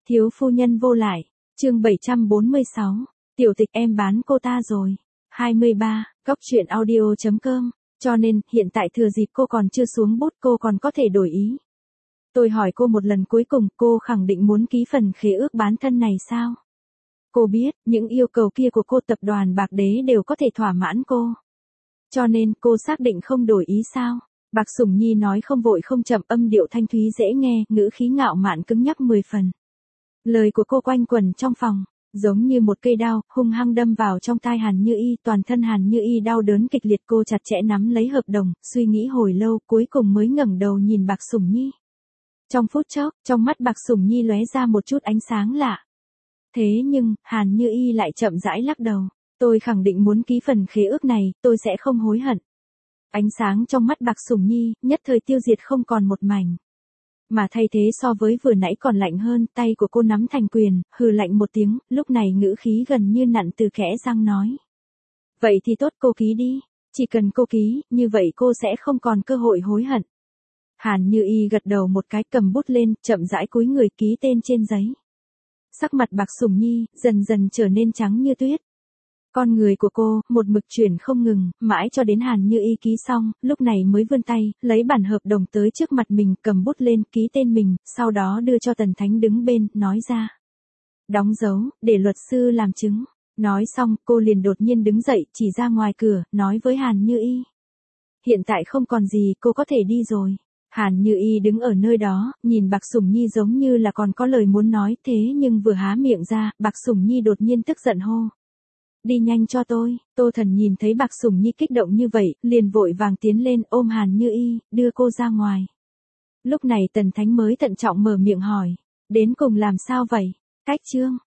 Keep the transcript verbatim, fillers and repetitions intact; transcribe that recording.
Thiếu phu nhân vô lại, chương bảy trăm bốn mươi sáu, tiểu tịch em bán cô ta rồi. hai mươi ba, góc truyện audio chấm com, cho nên, hiện tại thừa dịp cô còn chưa xuống bút cô còn có thể đổi ý. Tôi hỏi cô một lần cuối cùng, cô khẳng định muốn ký phần khế ước bán thân này sao? Cô biết, những yêu cầu kia của cô tập đoàn Bạc Đế đều có thể thỏa mãn cô. Cho nên, cô xác định không đổi ý sao? Bạc Sủng Nhi nói không vội không chậm, âm điệu thanh thúy dễ nghe, ngữ khí ngạo mạn cứng nhắc mười phần. Lời của cô quanh quẩn trong phòng, giống như một cây đao, hung hăng đâm vào trong tai Hàn Như Y, toàn thân Hàn Như Y đau đớn kịch liệt, cô chặt chẽ nắm lấy hợp đồng, suy nghĩ hồi lâu, cuối cùng mới ngẩng đầu nhìn Bạc Sủng Nhi. Trong phút chốc, trong mắt Bạc Sủng Nhi lóe ra một chút ánh sáng lạ. Thế nhưng, Hàn Như Y lại chậm rãi lắc đầu, tôi khẳng định muốn ký phần khế ước này, tôi sẽ không hối hận. Ánh sáng trong mắt Bạc Sủng Nhi, nhất thời tiêu diệt không còn một mảnh. Mà thay thế so với vừa nãy còn lạnh hơn, tay của cô nắm thành quyền, hừ lạnh một tiếng, lúc này ngữ khí gần như nặn từ kẽ răng nói. Vậy thì tốt, cô ký đi, chỉ cần cô ký, như vậy cô sẽ không còn cơ hội hối hận. Hàn Như Y gật đầu một cái, cầm bút lên, chậm rãi cúi người ký tên trên giấy. Sắc mặt Bạc Sủng Nhi, dần dần trở nên trắng như tuyết. Con người của cô, một mực chuyển không ngừng, mãi cho đến Hàn Như Y ký xong, lúc này mới vươn tay, lấy bản hợp đồng tới trước mặt mình, cầm bút lên, ký tên mình, sau đó đưa cho Tần Thánh đứng bên, nói ra. Đóng dấu, để luật sư làm chứng. Nói xong, cô liền đột nhiên đứng dậy, chỉ ra ngoài cửa, nói với Hàn Như Y. Hiện tại không còn gì, cô có thể đi rồi. Hàn Như Y đứng ở nơi đó, nhìn Bạc Sủng Nhi giống như là còn có lời muốn nói, thế nhưng vừa há miệng ra, Bạc Sủng Nhi đột nhiên tức giận hô. Đi nhanh cho tôi. Tô Thần nhìn thấy Bạc Sủng Nhi kích động như vậy, liền vội vàng tiến lên ôm Hàn Như Y, đưa cô ra ngoài. Lúc này Tần Thánh mới thận trọng mở miệng hỏi, đến cùng làm sao vậy? Cách chương,